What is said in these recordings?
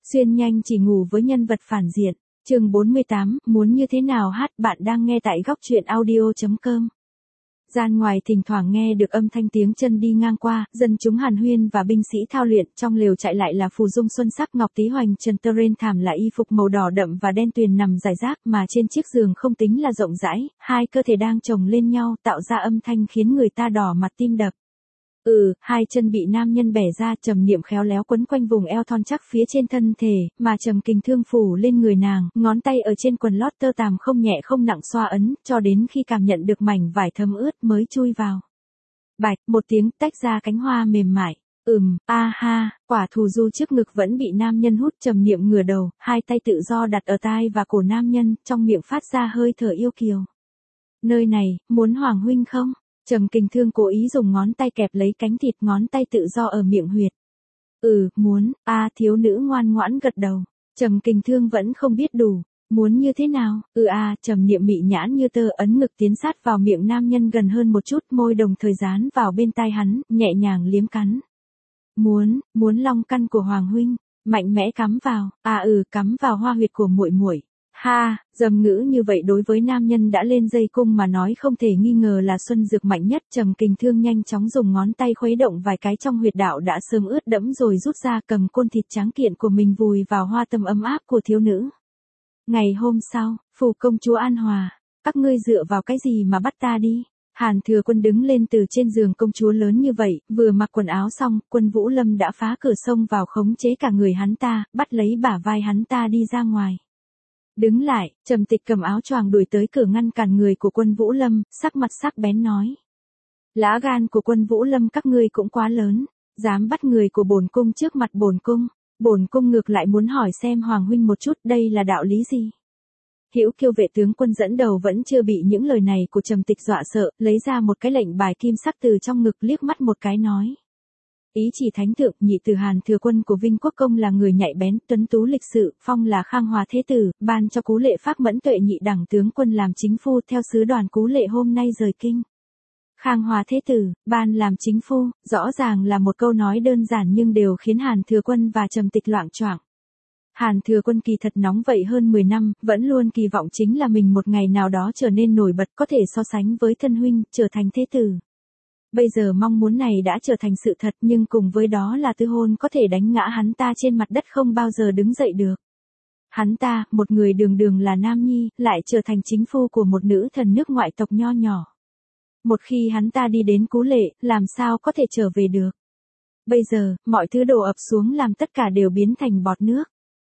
Xuyên nhanh chỉ ngủ với nhân vật phản diện. Chương 48, muốn như thế nào hát, bạn đang nghe tại góc truyện audio.com. Gian ngoài thỉnh thoảng nghe được âm thanh tiếng chân đi ngang qua, dân chúng hàn huyên và binh sĩ thao luyện, trong lều trại lại là phù dung xuân sắc ngọc tí hoành trần tơ rên, thảm là y phục màu đỏ đậm và đen tuyền nằm rải rác, mà trên chiếc giường không tính là rộng rãi, hai cơ thể đang chồng lên nhau tạo ra âm thanh khiến người ta đỏ mặt tim đập. Hai chân bị nam nhân bẻ ra, Trầm Niệm khéo léo quấn quanh vùng eo thon chắc phía trên thân thể, mà Trầm Kình Thương phủ lên người nàng, ngón tay ở trên quần lót tơ tằm không nhẹ không nặng xoa ấn, cho đến khi cảm nhận được mảnh vải thấm ướt mới chui vào. Bạch, một tiếng tách ra cánh hoa mềm mại. A ha, quả thù du trước ngực vẫn bị nam nhân hút. Trầm Niệm ngửa đầu, hai tay tự do đặt ở tai và cổ nam nhân, trong miệng phát ra hơi thở yêu kiều. Nơi này, muốn Hoàng huynh không? Trầm Kình Thương cố ý dùng ngón tay kẹp lấy cánh thịt, ngón tay tự do ở miệng huyệt. Muốn. Thiếu nữ ngoan ngoãn gật đầu. Trầm Kình Thương vẫn không biết đủ. Muốn như thế nào? Trầm Niệm mị nhãn như tơ ấn ngực tiến sát vào miệng nam nhân gần hơn một chút, môi đồng thời dán vào bên tai hắn, nhẹ nhàng liếm cắn. Muốn long căn của Hoàng huynh, mạnh mẽ cắm vào. Cắm vào hoa huyệt của muội muội. Ha, dâm ngữ như vậy đối với nam nhân đã lên dây cung mà nói không thể nghi ngờ là xuân dược mạnh nhất. Trầm Kình Thương nhanh chóng dùng ngón tay khuấy động vài cái trong huyệt đạo đã sớm ướt đẫm rồi rút ra, cầm côn thịt trắng kiện của mình vùi vào hoa tâm ấm áp của thiếu nữ. Ngày hôm sau, phủ công chúa An Hòa, các ngươi dựa vào cái gì mà bắt ta đi? Hàn Thừa Quân đứng lên từ trên giường công chúa lớn như vậy, vừa mặc quần áo xong, Quân Vũ Lâm đã phá cửa xông vào khống chế cả người hắn ta, bắt lấy bả vai hắn ta đi ra ngoài. Đứng lại, Trầm Tịch cầm áo choàng đuổi tới cửa ngăn cản người của Quân Vũ Lâm, sắc mặt sắc bén nói. Lá gan của Quân Vũ Lâm các ngươi cũng quá lớn, dám bắt người của bổn cung trước mặt bổn cung ngược lại muốn hỏi xem Hoàng huynh một chút, đây là đạo lý gì? Hữu Kiêu vệ tướng quân dẫn đầu vẫn chưa bị những lời này của Trầm Tịch dọa sợ, lấy ra một cái lệnh bài kim sắc từ trong ngực liếc mắt một cái nói. Ý chỉ thánh thượng, nhị tử Hàn Thừa Quân của Vinh Quốc công là người nhạy bén, tuấn tú lịch sự, phong là Khang Hòa thế tử, ban cho Cú Lệ Phác Mẫn Tuệ nhị đẳng tướng quân làm chính phu, theo sứ đoàn Cú Lệ hôm nay rời kinh. Khang Hòa thế tử, ban làm chính phu, rõ ràng là một câu nói đơn giản nhưng đều khiến Hàn Thừa Quân và Trầm Tịch loạng choạng. Hàn Thừa Quân kỳ thật nóng vậy hơn 10 năm, vẫn luôn kỳ vọng chính là mình một ngày nào đó trở nên nổi bật, có thể so sánh với thân huynh, trở thành thế tử. Bây giờ mong muốn này đã trở thành sự thật, nhưng cùng với đó là tư hôn có thể đánh ngã hắn ta trên mặt đất không bao giờ đứng dậy được. Hắn ta, một người đường đường là nam nhi, lại trở thành chính phu của một nữ thần nước ngoại tộc nho nhỏ. Một khi hắn ta đi đến Cú Lệ, làm sao có thể trở về được. Bây giờ, mọi thứ đổ ập xuống làm tất cả đều biến thành bọt nước.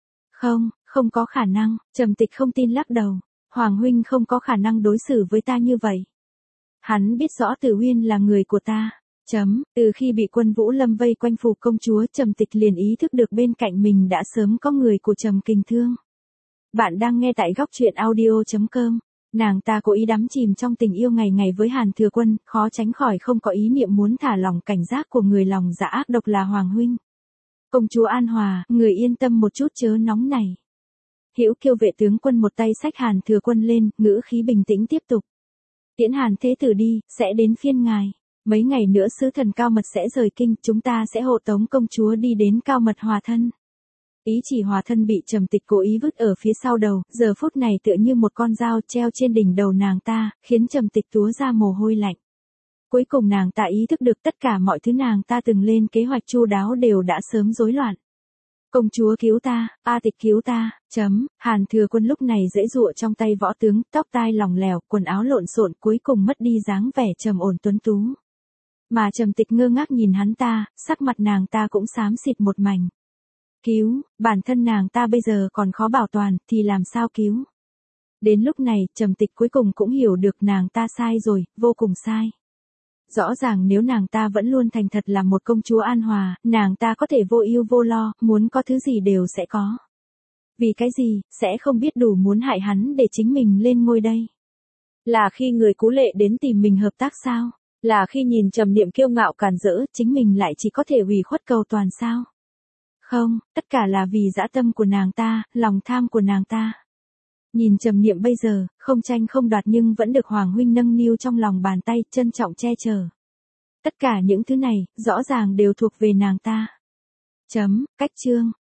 Không có khả năng. Trầm Tịch không tin lắc đầu. Hoàng huynh không có khả năng đối xử với ta như vậy. Hắn biết rõ Tử Uyên là người của ta. Từ khi bị Quân Vũ Lâm vây quanh phủ công chúa, Trầm Tịch liền ý thức được bên cạnh mình đã sớm có người của Trầm Kình Thương. Bạn đang nghe tại góc truyện audio.com. Nàng ta cố ý đắm chìm trong tình yêu ngày ngày với Hàn Thừa Quân, khó tránh khỏi không có ý niệm muốn thả lỏng cảnh giác của người lòng dạ ác độc là Hoàng huynh. Công chúa An Hòa, người yên tâm một chút chớ nóng này. Hữu Kiêu vệ tướng quân một tay xách Hàn Thừa Quân lên, ngữ khí bình tĩnh tiếp tục. Tiễn Hàn thế tử đi, sẽ đến phiên ngài. Mấy ngày nữa sứ thần Cao Mật sẽ rời kinh, chúng ta sẽ hộ tống công chúa đi đến Cao Mật hòa thân. Ý chỉ hòa thân bị Trầm Tịch cố ý vứt ở phía sau đầu, giờ phút này tựa như một con dao treo trên đỉnh đầu nàng ta, khiến Trầm Tịch túa ra mồ hôi lạnh. Cuối cùng nàng ta ý thức được tất cả mọi thứ nàng ta từng lên kế hoạch chu đáo đều đã sớm rối loạn. Công chúa cứu ta, Tịch cứu ta. Hàn Thừa Quân lúc này giãy giụa trong tay võ tướng, tóc tai lỏng lẻo, quần áo lộn xộn, cuối cùng mất đi dáng vẻ trầm ổn tuấn tú. Mà Trầm Tịch ngơ ngác nhìn hắn ta, sắc mặt nàng ta cũng xám xịt một mảnh. Cứu, bản thân nàng ta bây giờ còn khó bảo toàn, thì làm sao cứu? Đến lúc này, Trầm Tịch cuối cùng cũng hiểu được nàng ta sai rồi, vô cùng sai. Rõ ràng nếu nàng ta vẫn luôn thành thật là một công chúa An Hòa, nàng ta có thể vô ưu vô lo, muốn có thứ gì đều sẽ có. Vì cái gì, sẽ không biết đủ muốn hại hắn để chính mình lên ngôi đây. Là khi người Cú Lệ đến tìm mình hợp tác sao? Là khi nhìn Trầm Niệm kiêu ngạo càn rỡ, chính mình lại chỉ có thể ủy khuất cầu toàn sao? Không, tất cả là vì dã tâm của nàng ta, lòng tham của nàng ta. Nhìn Trầm Niệm bây giờ, không tranh không đoạt nhưng vẫn được Hoàng huynh nâng niu trong lòng bàn tay, trân trọng che chở. Tất cả những thứ này, rõ ràng đều thuộc về nàng ta. Cách chương.